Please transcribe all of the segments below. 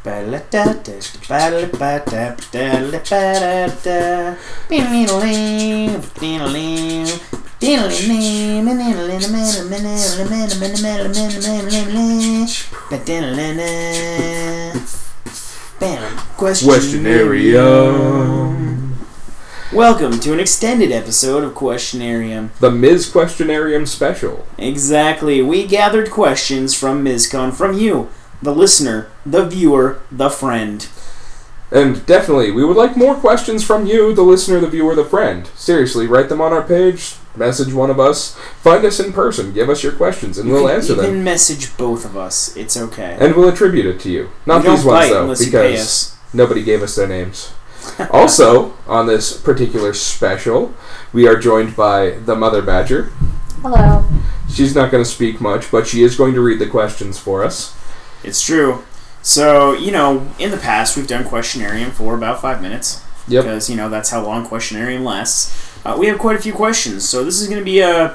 Questionarium. Welcome to an extended episode of Questionarium. The Ms. Questionarium special. Exactly. We gathered questions from MizCon, from you, the listener, the viewer, the friend. And definitely, we would like more questions from you, the listener, the viewer, the friend. Seriously, write them on our page, message one of us, find us in person, give us your questions, and we'll answer them. You can message both of us. It's okay. And we'll attribute it to you. Not these ones, though, because nobody gave us their names. Also, on this particular special, we are joined by the Mother Badger. Hello. She's not going to speak much, but she is going to read the questions for us. It's true. So, in the past, we've done Questionarium for about 5 minutes. Yep. Because, that's how long Questionarium lasts. We have quite a few questions, so this is going to be a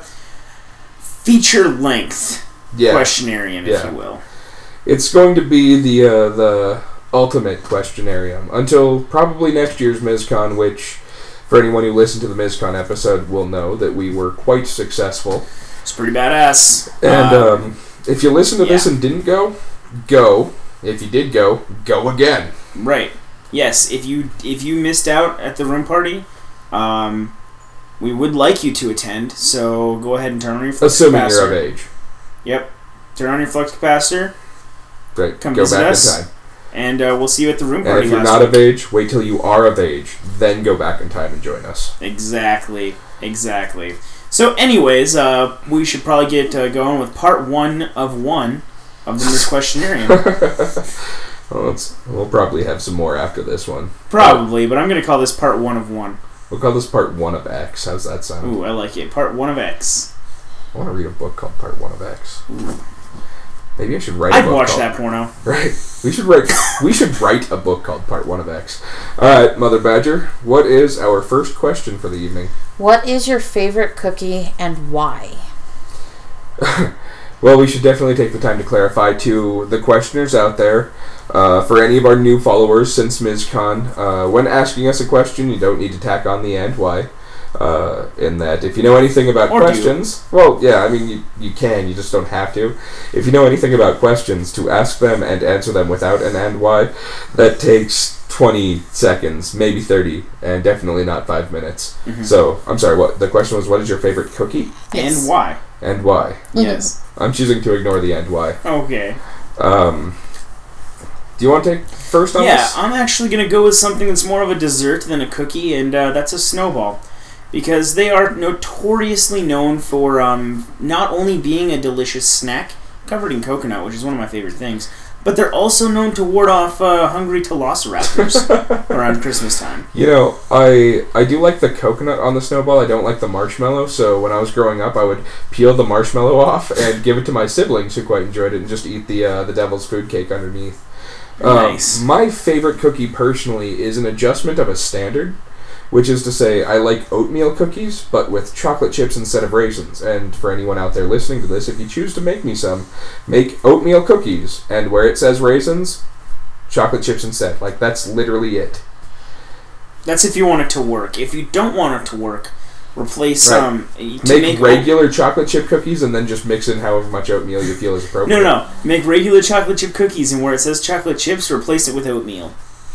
feature-length Questionarium, if you will. It's going to be the ultimate Questionarium until probably next year's MizCon, which, for anyone who listened to the MizCon episode, will know that we were quite successful. It's pretty badass. And if you listen to this and didn't go. If you did go again. Right. Yes, if you missed out at the room party, we would like you to attend, so go ahead and turn on your flux capacitor. Assuming you're of age. Yep. Turn on your flux capacitor. Great. Come go visit back us, in time. And we'll see you at the room party. And if you're not of age, wait till you are of age, then go back in time and join us. Exactly. So anyways, we should probably get going with part 1 of this Questionarium. We'll probably have some more after this one. Probably, but I'm going to call this part 1 of 1. We'll call this part 1 of X. How's that sound? Ooh, I like it. Part 1 of X. I want to read a book called Part 1 of X. Ooh. Maybe I should write a book. I'd watch that porno. Right. We should write a book called Part 1 of X. Alright, Mother Badger, what is our first question for the evening? What is your favorite cookie and why? Well, we should definitely take the time to clarify to the questioners out there, for any of our new followers since MizCon, when asking us a question, you don't need to tack on the and why. In that, if you know anything about questions, well, yeah, I mean, you can, you just don't have to. If you know anything about questions, to ask them and answer them without an and why, that takes 20 seconds, maybe 30, and definitely not 5 minutes. Mm-hmm. So, I'm sorry, the question was, what is your favorite cookie? Yes. And why? And why? Mm-hmm. Yes. I'm choosing to ignore the and why. Okay. Do you want to take first on this? Yeah, I'm actually going to go with something that's more of a dessert than a cookie, and that's a snowball. Because they are notoriously known for not only being a delicious snack, covered in coconut, which is one of my favorite things, but they're also known to ward off hungry velociraptors around Christmas time. I do like the coconut on the snowball. I don't like the marshmallow, so when I was growing up, I would peel the marshmallow off and give it to my siblings who quite enjoyed it and just eat the devil's food cake underneath. Nice. My favorite cookie, personally, is an adjustment of a standard, which is to say, I like oatmeal cookies, but with chocolate chips instead of raisins. And for anyone out there listening to this, if you choose to make me some, make oatmeal cookies, and where it says raisins, chocolate chips instead. Like, that's literally it. That's if you want it to work. If you don't want it to work, replace make regular chocolate chip cookies and then just mix in however much oatmeal you feel is appropriate. No. Make regular chocolate chip cookies, and where it says chocolate chips, replace it with oatmeal.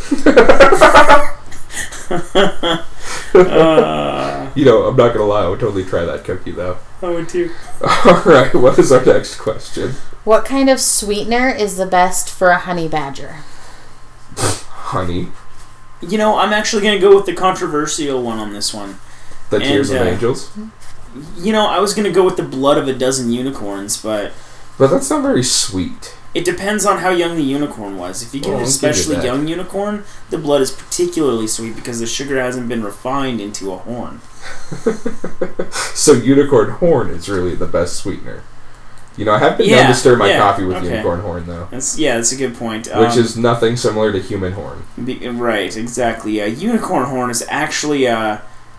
I'm not gonna lie, I would totally try that cookie though. I would too. Alright, what is our next question? What kind of sweetener is the best for a honey badger? Honey? I'm actually gonna go with the controversial one on this one. The Tears of Angels? I was gonna go with the blood of a dozen unicorns, but that's not very sweet. It depends on how young the unicorn was. If you get an especially young unicorn, the blood is particularly sweet because the sugar hasn't been refined into a horn. So unicorn horn is really the best sweetener. I have been known to stir my coffee with unicorn horn, though. That's a good point. Which is nothing similar to human horn. Right, exactly. Unicorn horn is actually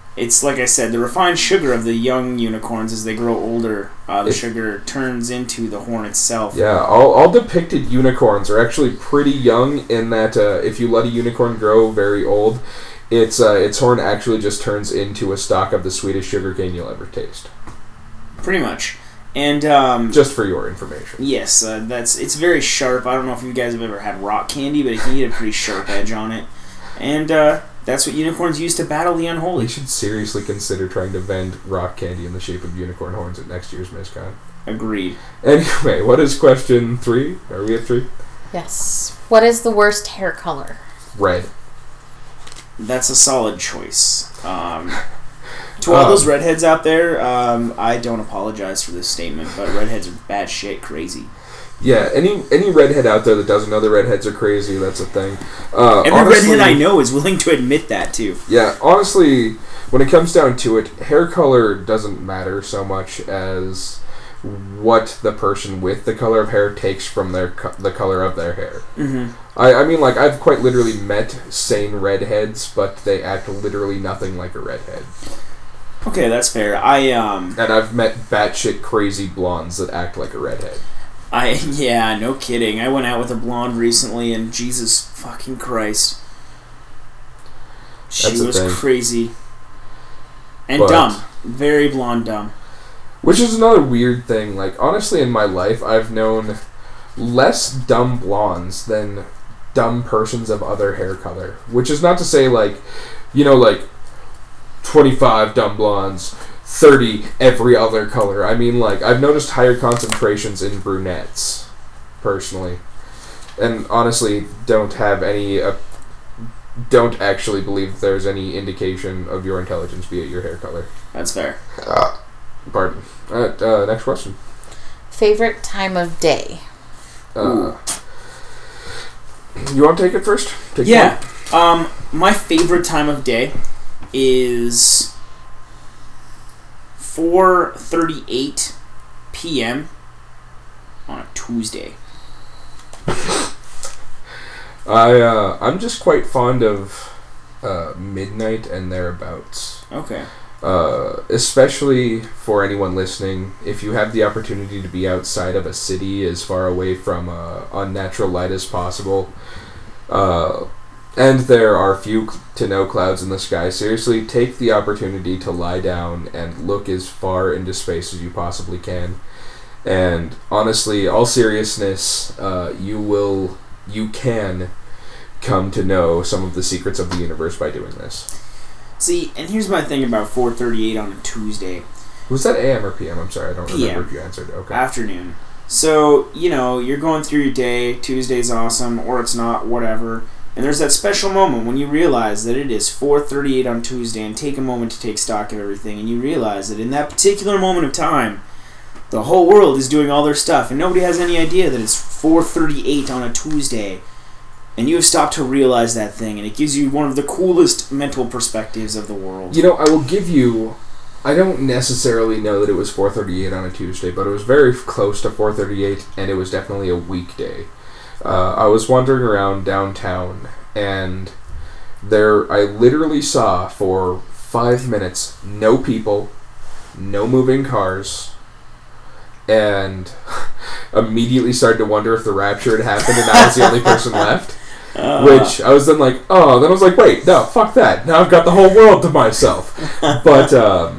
It's like I said, the refined sugar of the young unicorns as they grow older, the sugar turns into the horn itself. Yeah, all depicted unicorns are actually pretty young in that if you let a unicorn grow very old, its horn actually just turns into a stalk of the sweetest sugarcane you'll ever taste. Pretty much. And just for your information. Yes, it's very sharp. I don't know if you guys have ever had rock candy, but it can get a pretty sharp edge on it. And that's what unicorns use to battle the unholy. We should seriously consider trying to vend rock candy in the shape of unicorn horns at next year's MizCon. Agreed. Anyway, what is question 3? Are we at 3? Yes. What is the worst hair color? Red. That's a solid choice. To all those redheads out there, I don't apologize for this statement, but redheads are bad shit crazy. Yeah, any redhead out there that doesn't know the redheads are crazy, that's a thing. Every redhead I know is willing to admit that, too. Yeah, honestly, when it comes down to it, hair color doesn't matter so much as what the person with the color of hair takes from the color of their hair. Mm-hmm. I mean, like, I've quite literally met sane redheads, but they act literally nothing like a redhead. Okay, that's fair. And I've met batshit crazy blondes that act like a redhead. Yeah, no kidding. I went out with a blonde recently, and Jesus fucking Christ, she was crazy and dumb, very blonde dumb. Which is another weird thing. Like, honestly, in my life, I've known less dumb blondes than dumb persons of other hair color. Which is not to say, like, 25 dumb blondes, 30 every other color. I mean, like, I've noticed higher concentrations in brunettes, personally. And honestly, don't actually believe there's any indication of your intelligence via your hair color. That's fair. Pardon. Next question. Favorite time of day? You want to take it first? Yeah. My favorite time of day is 4:38 p.m. on a Tuesday. I'm just quite fond of midnight and thereabouts. Okay. Especially for anyone listening, if you have the opportunity to be outside of a city as far away from unnatural light as possible, and there are few to no clouds in the sky, seriously, take the opportunity to lie down and look as far into space as you possibly can. And honestly, all seriousness, you can come to know some of the secrets of the universe by doing this. See, and here's my thing about 4:38 on a Tuesday. Was that AM or PM? I'm sorry, I don't PM. remember if you answered. Okay. Afternoon. So, you're going through your day, Tuesday's awesome, or it's not, whatever. And there's that special moment when you realize that it is 4:38 on Tuesday and take a moment to take stock of everything, and you realize that in that particular moment of time, the whole world is doing all their stuff, and nobody has any idea that it's 4:38 on a Tuesday. And you have stopped to realize that thing, and it gives you one of the coolest mental perspectives of the world. I will give you... I don't necessarily know that it was 4:38 on a Tuesday, but it was very close to 4:38, and it was definitely a weekday. I was wandering around downtown, and I literally saw for 5 minutes no people, no moving cars, and immediately started to wonder if the rapture had happened and I was the only person left. Which I was then like, then I was like, wait, no, fuck that. Now I've got the whole world to myself. But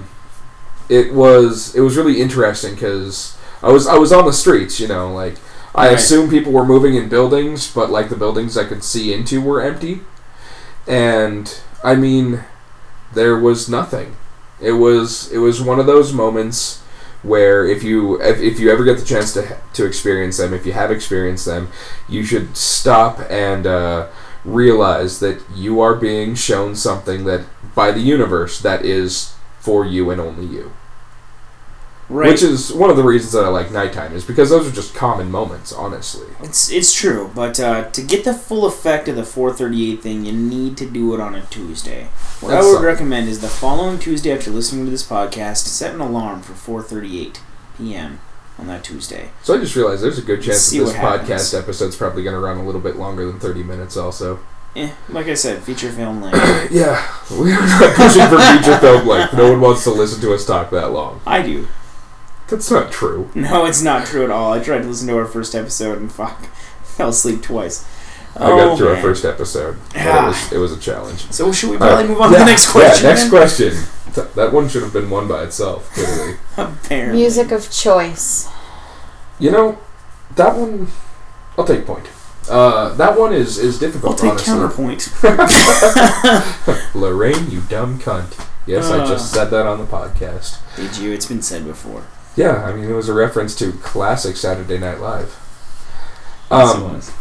it was really interesting because I was on the streets, I assumed people were moving in buildings, but like the buildings I could see into were empty. And I mean, there was nothing. It was one of those moments where if you ever get the chance to experience them, if you have experienced them, you should stop and realize that you are being shown something that by the universe that is for you and only you. Right. Which is one of the reasons that I like nighttime, is because those are just common moments, honestly. It's true, but to get the full effect of the 4:38 thing, you need to do it on a Tuesday. What I would recommend is the following Tuesday after listening to this podcast, set an alarm for 4:38 p.m. on that Tuesday. So I just realized there's a good chance that this podcast episode's probably going to run a little bit longer than 30 minutes also. Like I said, feature film length. Yeah, we're not pushing for feature film length. No one wants to listen to us talk that long. I do. That's not true. No, it's not true at all. I tried to listen to our first episode and fell asleep twice. I got through our first episode. It was a challenge. So should we probably move on to the next question? Yeah, next question. That one should have been one by itself, clearly. Apparently. Music of choice. You know, that one... I'll take point. That one is difficult, I'll take counterpoint. Lorraine, you dumb cunt. Yes, I just said that on the podcast. Did you? It's been said before. Yeah, I mean, it was a reference to classic Saturday Night Live. Yes, it was.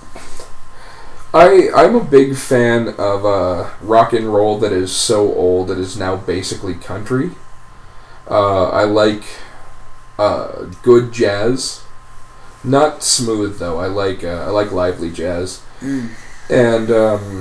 I'm a big fan of rock and roll that is so old it is now basically country. I like good jazz, not smooth though. I like lively jazz, and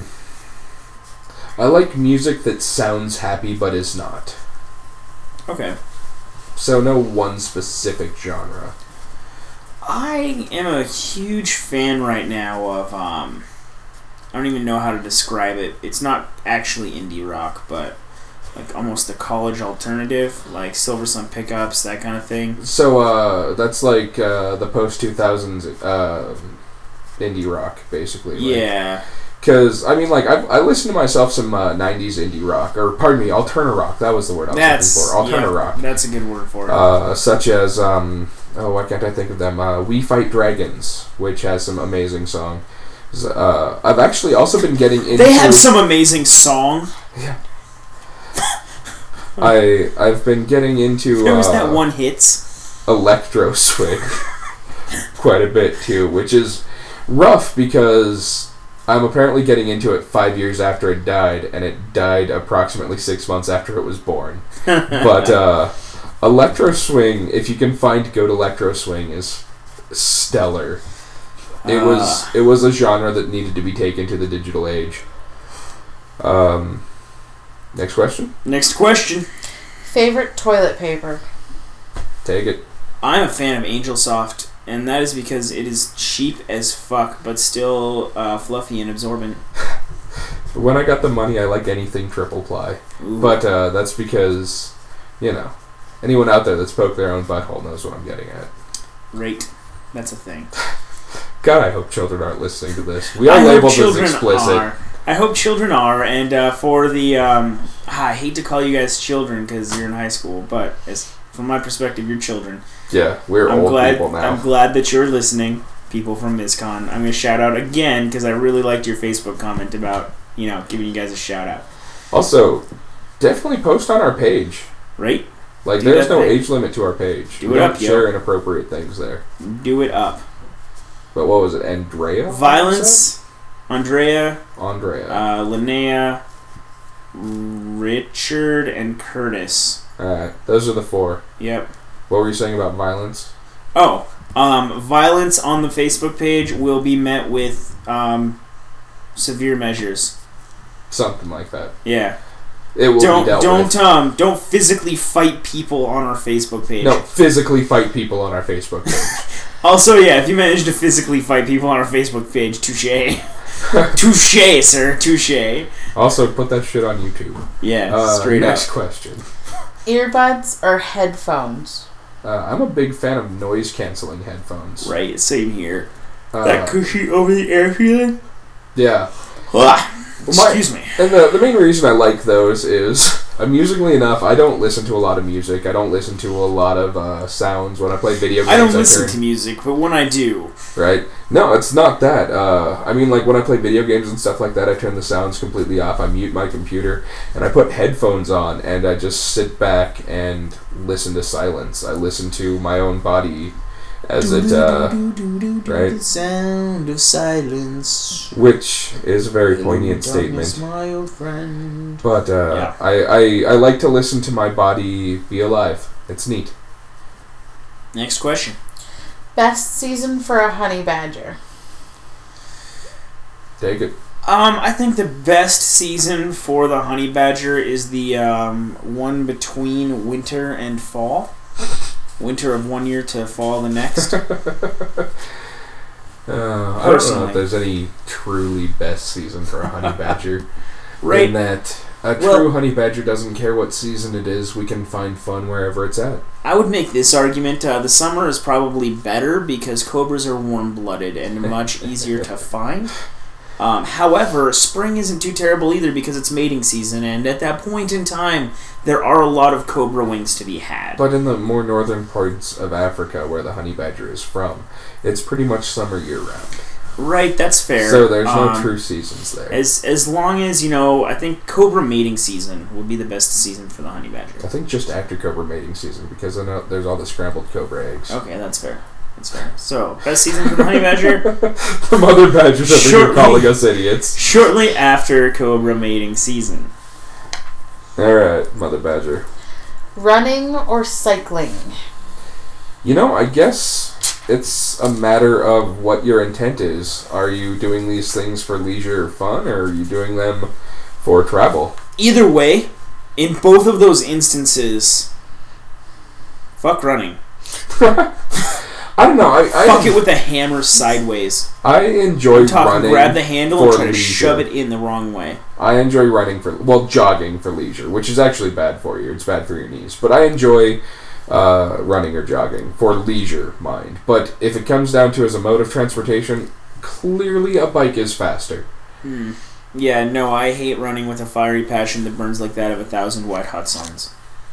I like music that sounds happy but is not. Okay. So no one specific genre. I am a huge fan right now of I don't even know how to describe it. It's not actually indie rock, but like almost a college alternative, like Silver Sun Pickups, that kind of thing. So that's like the post 2000s indie rock, basically. Like, yeah. Because I mean, like I listened to myself some '90s indie rock, or pardon me, alterna rock. That was the word I was looking for. Alterna rock. That's a good word for it. Such as why can't I think of them? We Fight Dragons, which has some amazing song. I've actually also been getting into... They have some amazing song. Yeah. I've been getting into... There was that one hits. Electro swing quite a bit too, which is rough because I'm apparently getting into it 5 years after it died, and it died approximately 6 months after it was born. But electro swing, if you can find good electro swing, is stellar. It was a genre that needed to be taken to the digital age. Next question? Next question. Favorite toilet paper? Take it. I'm a fan of Angel Soft, and that is because it is cheap as fuck, but still fluffy and absorbent. When I got the money, I like anything triple ply. Ooh. But that's because, anyone out there that's poked their own butthole knows what I'm getting at. Right. That's a thing. God, I hope children aren't listening to this. We are labeled as explicit. I hope children are, and for the... I hate to call you guys children because you're in high school, but from my perspective, you're children. Yeah, we're old people now. I'm glad that you're listening, people from MizCon. I'm going to shout out again because I really liked your Facebook comment about, giving you guys a shout out. Also, definitely post on our page. Right? Like, there's no age limit to our page. Do it up, yo. Share inappropriate things there. Do it up. But what was it? Andrea? Violence, Andrea, Linnea, Richard, and Curtis. Alright, those are the four. Yep. What were you saying about violence? Oh, violence on the Facebook page will be met with severe measures. Something like that. Yeah. It will be dealt with. Don't physically fight people on our Facebook page. No, physically fight people on our Facebook page. Also, yeah, if you manage to physically fight people on our Facebook page, touche. Touche, sir. Touche. Also, put that shit on YouTube. Yeah, straight up. Next question. Earbuds or headphones? I'm a big fan of noise-canceling headphones. Right, same here. That cushy over-the-air feeling? Yeah. Excuse me. And the main reason I like those is, amusingly enough, I don't listen to a lot of music. I don't listen to a lot of sounds when I play video games. I don't listen to music, but when I do... Right? No, it's not that. I mean, like, when I play video games and stuff like that, I turn the sounds completely off. I mute my computer, and I put headphones on, and I just sit back and listen to silence. I listen to my own body as it, right? The sound of silence. Which is a very poignant statement. My old friend. But Yeah. I like to listen to my body be alive. It's neat. Next question. Best season for a honey badger? Take it. I think the best season for the honey badger is the one between winter and fall. Winter of one year to fall the next. I don't know Personally. if there's any truly best season for a honey badger. Right. In that a true honey badger doesn't care what season it is. We can find fun wherever it's at. I would make this argument. The summer is probably better because cobras are warm-blooded and much easier to find. However, spring isn't too terrible either because it's mating season, and at that point in time, there are a lot of cobra wings to be had. But in the more northern parts of Africa, where the honey badger is from, it's pretty much summer year-round. Right, that's fair. So there's no true seasons there. As long as, I think cobra mating season would be the best season for the honey badger. I think just after cobra mating season, because I know there's all the scrambled cobra eggs. Okay, that's fair. That's fair. So, best season for the honey badger? The mother badgers over here calling us idiots. Shortly after cobra mating season. Alright, mother badger. Running or cycling? I guess it's a matter of what your intent is. Are you doing these things for leisure or fun, or are you doing them for travel? Either way, in both of those instances, fuck running. I don't know. I Fuck it with a hammer sideways. I enjoy running. Grab the handle and try to leisure. shove it in the wrong way. I enjoy jogging for leisure, which is actually bad for you. It's bad for your knees. But I enjoy running or jogging for leisure, mind. But if it comes down to as a mode of transportation, clearly a bike is faster. Yeah, no, I hate running with a fiery passion that burns like that of 1,000 white hot suns.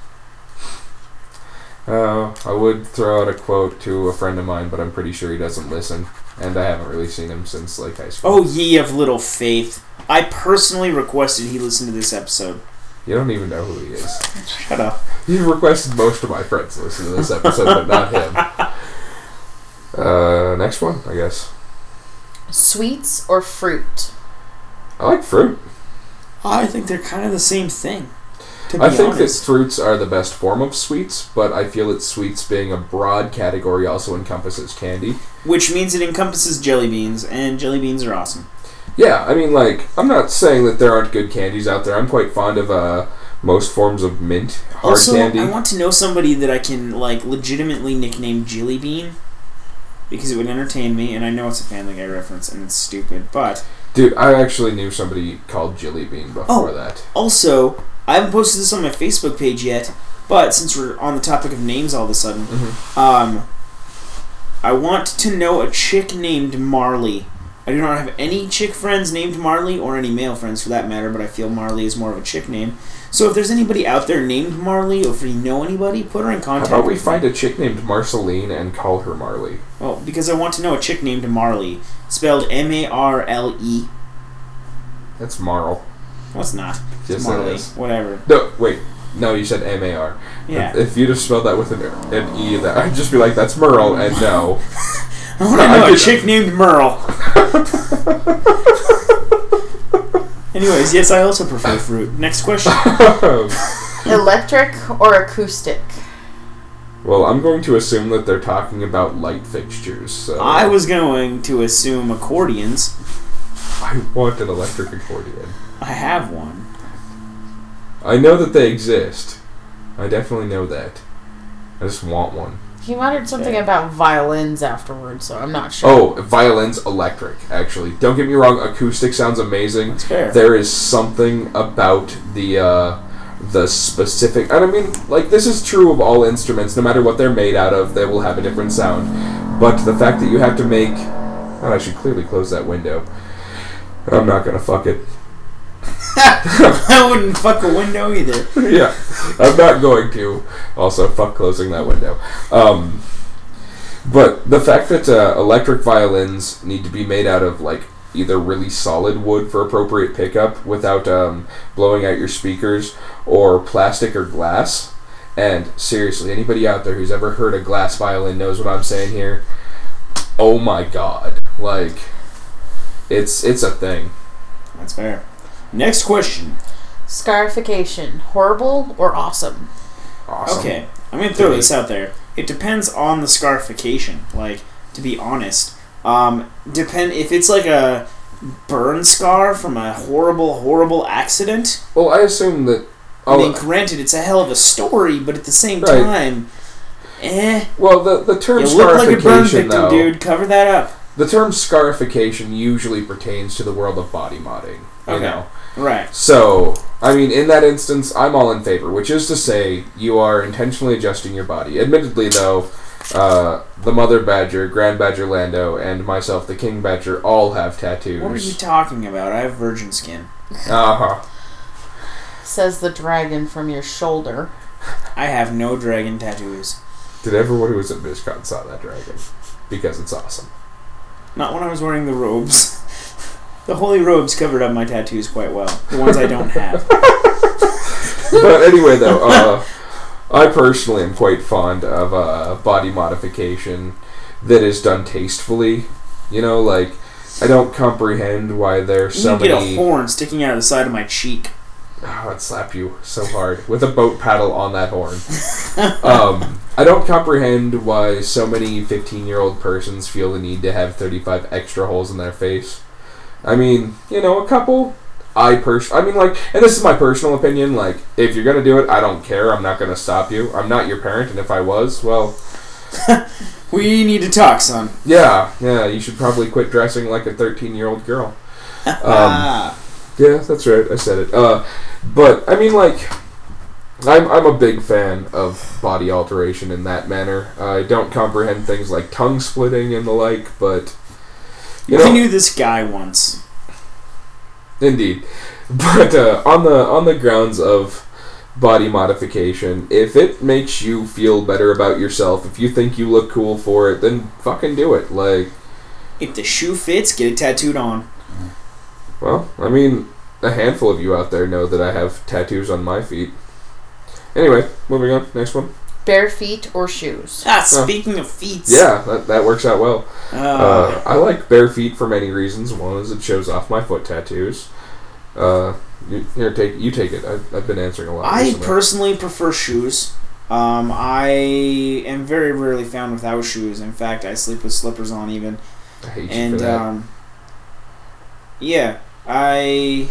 I would throw out a quote to a friend of mine, but I'm pretty sure he doesn't listen. And I haven't really seen him since high school. Oh, ye of little faith. I personally requested he listen to this episode. You don't even know who he is. Shut up. You've requested most of my friends to listen to this episode, but not him. Next one, I guess. Sweets or fruit? I like fruit. I think they're kind of the same thing. I think that fruits are the best form of sweets, but I feel that sweets being a broad category also encompasses candy. Which means it encompasses jelly beans, and jelly beans are awesome. Yeah, I mean, I'm not saying that there aren't good candies out there. I'm quite fond of most forms of mint, hard candy. I want to know somebody that I can, legitimately nickname Jilly Bean, because it would entertain me, and I know it's a Family Guy reference, and it's stupid, but... Dude, I actually knew somebody called Jilly Bean before that. Also, I haven't posted this on my Facebook page yet, but since we're on the topic of names all of a sudden, I want to know a chick named Marley. I do not have any chick friends named Marley, or any male friends for that matter, but I feel Marley is more of a chick name. So if there's anybody out there named Marley, or if you know anybody, put her in contact with me. How about we find a chick named Marceline and call her Marley? Well, because I want to know a chick named Marley, spelled M-A-R-L-E. That's Marl. Well, it's not. It's Yes, Marley. it is. Whatever. No, wait. No, you said M-A-R. Yeah. If you'd have spelled that with an E, I'd just be like, that's Merle, and no. I want to know a chick named Merle. Anyways, yes, I also prefer fruit. Next question. Electric or acoustic? Well, I'm going to assume that they're talking about light fixtures, so... I was going to assume accordions. I want an electric accordion. I have one. I know that they exist. I definitely know that. I just want one. He muttered something about violins afterwards, so I'm not sure. Oh, violins electric, actually. Don't get me wrong, acoustic sounds amazing. That's fair. There is something about the specific... And I mean, this is true of all instruments. No matter what they're made out of, they will have a different sound. But the fact that you have to make... Oh, I should clearly close that window. I'm not gonna fuck it. I wouldn't fuck a window either. Yeah, I'm not going to. Also, fuck closing that window. But the fact that electric violins need to be made out of either really solid wood for appropriate pickup without blowing out your speakers, or plastic or glass. And seriously, anybody out there who's ever heard a glass violin knows what I'm saying here. Oh my god, it's a thing. That's fair. Next question. Scarification, horrible or awesome? Awesome. Okay, I'm going to throw this out there. It depends on the scarification, to be honest. If it's a burn scar from a horrible, horrible accident, Well, I assume that... I mean, granted, it's a hell of a story, but at the same time, Well, the term you look like a burn scarification, victim, though... dude. Cover that up. the term scarification usually pertains to the world of body modding. You know? Right. So, I mean, in that instance, I'm all in favor, which is to say, you are intentionally adjusting your body. Admittedly, though, the Mother Badger, Grand Badger Lando, and myself, the King Badger, all have tattoos. What are you talking about? I have virgin skin. Uh-huh. Says the dragon from your shoulder. I have no dragon tattoos. Did everyone who was at BizCon saw that dragon? Because it's awesome. Not when I was wearing the robes. The holy robes covered up my tattoos quite well. The ones I don't have. But anyway, though, I personally am quite fond of body modification that is done tastefully. You know, like, I don't comprehend why there's so many... You get a horn sticking out of the side of my cheek. Oh, I'd slap you so hard with a boat paddle on that horn. I don't comprehend why so many 15-year-old persons feel the need to have 35 extra holes in their face. I mean, you know, a couple. I mean, like, and this is my personal opinion. Like, if you're gonna do it, I don't care. I'm not gonna stop you. I'm not your parent, and if I was, well, we need to talk, son. Yeah. You should probably quit dressing like a 13-year-old girl. Yeah, that's right. I said it. But I mean, like, I'm a big fan of body alteration in that manner. I don't comprehend things like tongue splitting and the like, but you know, I knew this guy once. Indeed, but on the grounds of body modification, if it makes you feel better about yourself, if you think you look cool for it, then fucking do it. Like, if the shoe fits, get it tattooed on. Well, I mean, a handful of you out there know that I have tattoos on my feet. Anyway, moving on. Next one. Bare feet or shoes? Speaking of feet. Yeah, that works out well. I like bare feet for many reasons. One is it shows off my foot tattoos. Here, take it. I've been answering a lot. I recently. personally prefer shoes. I am very rarely found without shoes. In fact, I sleep with slippers on even. I hate you for that. Yeah, I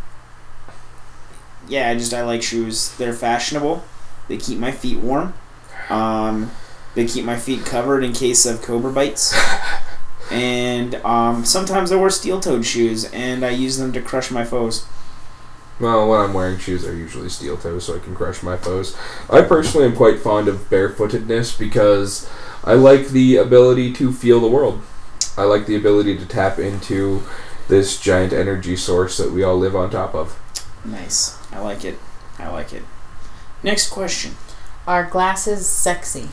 like shoes. They're fashionable. They keep my feet warm. They keep my feet covered in case of cobra bites. And sometimes I wear steel-toed shoes, and I use them to crush my foes. Well, when I'm wearing shoes, they're usually steel toes, so I can crush my foes. I personally am quite fond of barefootedness because I like the ability to feel the world. I like the ability to tap into this giant energy source that we all live on top of. Nice. I like it. Next question. Are glasses sexy?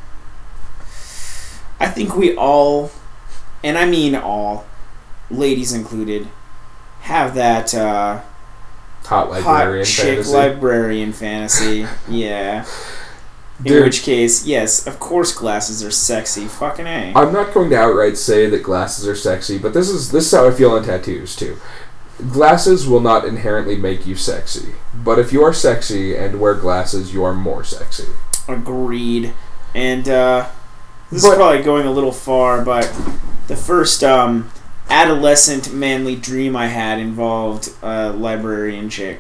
I think we all, and I mean all, ladies included, have that hot chick fantasy. librarian fantasy. Yeah. Dude. In which case, yes, of course glasses are sexy. Fucking A. I'm not going to outright say that glasses are sexy, but this is how I feel on tattoos too. Glasses will not inherently make you sexy, but if you are sexy and wear glasses, you are more sexy. Agreed. And this is probably going a little far, but the first adolescent manly dream I had involved a librarian chick.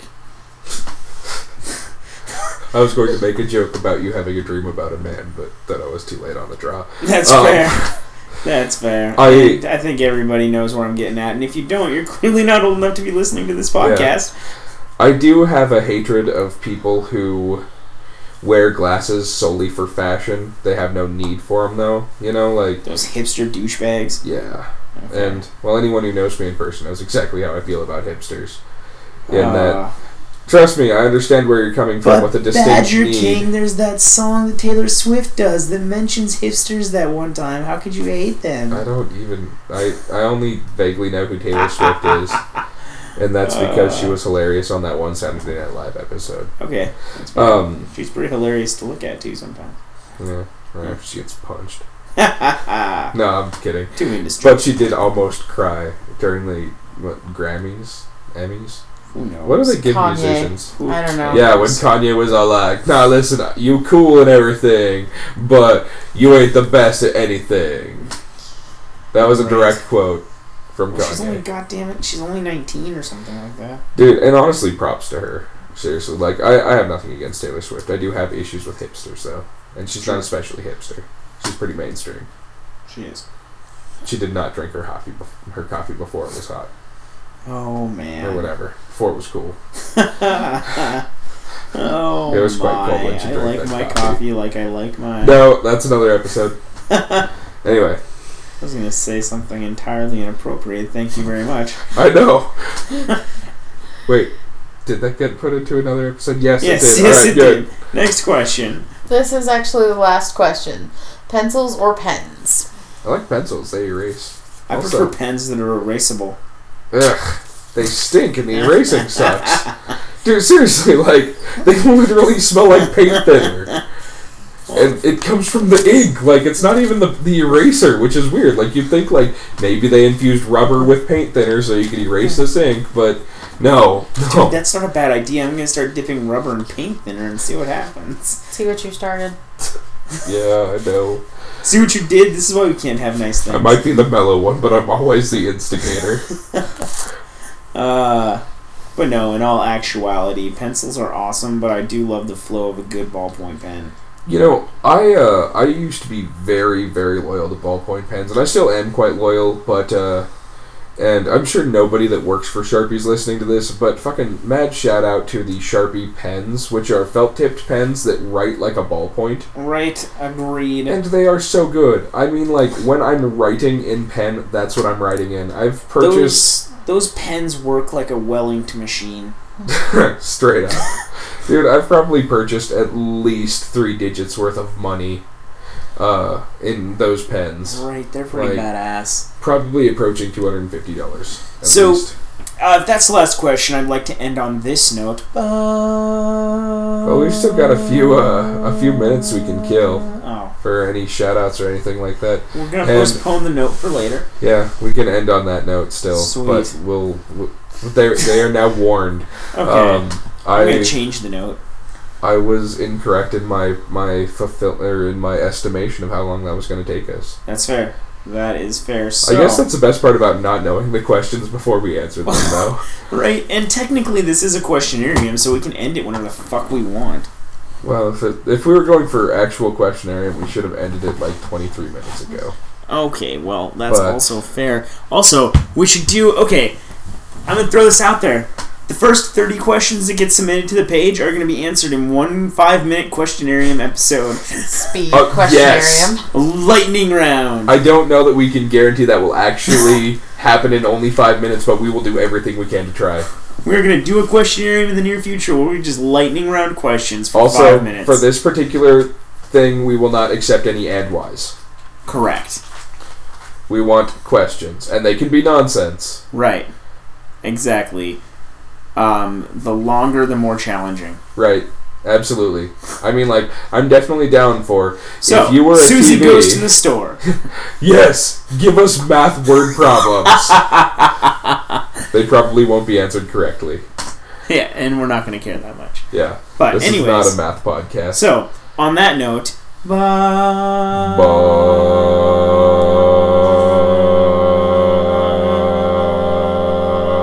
I was going to make a joke about you having a dream about a man, but then I was too late on the draw. That's fair. That's fair. I think everybody knows where I'm getting at, and if you don't, you're clearly not old enough to be listening to this podcast. Yeah. I do have a hatred of people who wear glasses solely for fashion. They have no need for them, though. You know, like... Those hipster douchebags. Yeah. Okay. And, well, anyone who knows me in person knows exactly how I feel about hipsters. In that... Trust me, I understand where you're coming from with a distinct Badger need. King, there's that song that Taylor Swift does that mentions hipsters that one time. How could you hate them? I don't even... I only vaguely know who Taylor Swift is. And that's because she was hilarious on that one Saturday Night Live episode. Okay. She's pretty hilarious to look at, too, sometimes. Yeah. After she gets punched. No, I'm kidding. too industry. But she did almost cry during the Grammys? Emmys? Who knows? What do they give Kanye. musicians? I don't know. Yeah, when Kanye was all like, nah, listen, you cool and everything, but you ain't the best at anything. That was a direct quote from Kanye. She's only 19 or something like that. Dude, and honestly, props to her. Seriously, like, I have nothing against Taylor Swift. I do have issues with hipsters, though. And she's not especially hipster. She's pretty mainstream. She is. She did not drink her coffee before it was hot. Oh, man. Or whatever. Before it was cool. Oh, it was quite cold when she I drank like that my coffee like I like mine. No, that's another episode. Anyway. I was going to say something entirely inappropriate. Thank you very much. I know. Wait, did that get put into another episode? Yes, it did. Yes, Alright, it did. Next question. This is actually the last question. Pencils or pens? I like pencils. They erase. I prefer pens that are erasable. Ugh. They stink and the erasing sucks. Dude, seriously, like, they literally smell like paint thinner. And it comes from the ink. Like, it's not even the eraser, which is weird. Like, you'd think, like, maybe they infused rubber with paint thinner so you could erase this ink, but no. Dude, that's not a bad idea. I'm going to start dipping rubber in paint thinner and see what happens. See what you started. Yeah, I know. See what you did? This is why we can't have nice things. I might be the mellow one, but I'm always the instigator. But no, in all actuality, pencils are awesome, but I do love the flow of a good ballpoint pen. You know, I used to be very, very loyal to ballpoint pens, and I still am quite loyal, but, and I'm sure nobody that works for Sharpie's listening to this, but fucking mad shout out to the Sharpie pens, which are felt-tipped pens that write like a ballpoint. Right, agreed. And they are so good. I mean, like, when I'm writing in pen, that's what I'm writing in. I've purchased... Those pens work like a well-inked machine. Straight up. Dude, I've probably purchased at least 3 digits worth of money in those pens. Right, they're pretty badass. Probably approaching $250 at so, least. If that's the last question, I'd like to end on this note. Well, we've still got a few minutes we can kill for any shout-outs or anything like that. We're going to postpone the note for later. Yeah, we can end on that note still. Sweet. But they are now warned. Okay. I'm going to change the note. I was incorrect in my estimation of how long that was going to take us. That's fair. That is fair. So, I guess that's the best part about not knowing the questions before we answer them, though. Right, and technically this is a questionarium, so we can end it whenever the fuck we want. Well, if we were going for actual questionarium, we should have ended it like 23 minutes ago. Okay, well, that's also fair. Also, we should do... Okay, I'm going to throw this out there. The first 30 questions that get submitted to the page are going to be answered in one 5-minute questionarium episode. Speed questionarium. Yes. Lightning round. I don't know that we can guarantee that will actually happen in only 5 minutes, but we will do everything we can to try. We're going to do a questionarium in the near future where we just lightning round questions for 5 minutes. For this particular thing, we will not accept any and-whys. Correct. We want questions, and they can be nonsense. Right. Exactly. The longer, the more challenging. Right. Absolutely. I mean, like, I'm definitely down for... So, if you were Susie a TV, goes to the store. Yes! Give us math word problems. They probably won't be answered correctly. Yeah, and we're not going to care that much. Yeah. But this anyways, is not a math podcast. So, on that note, bye. Bye.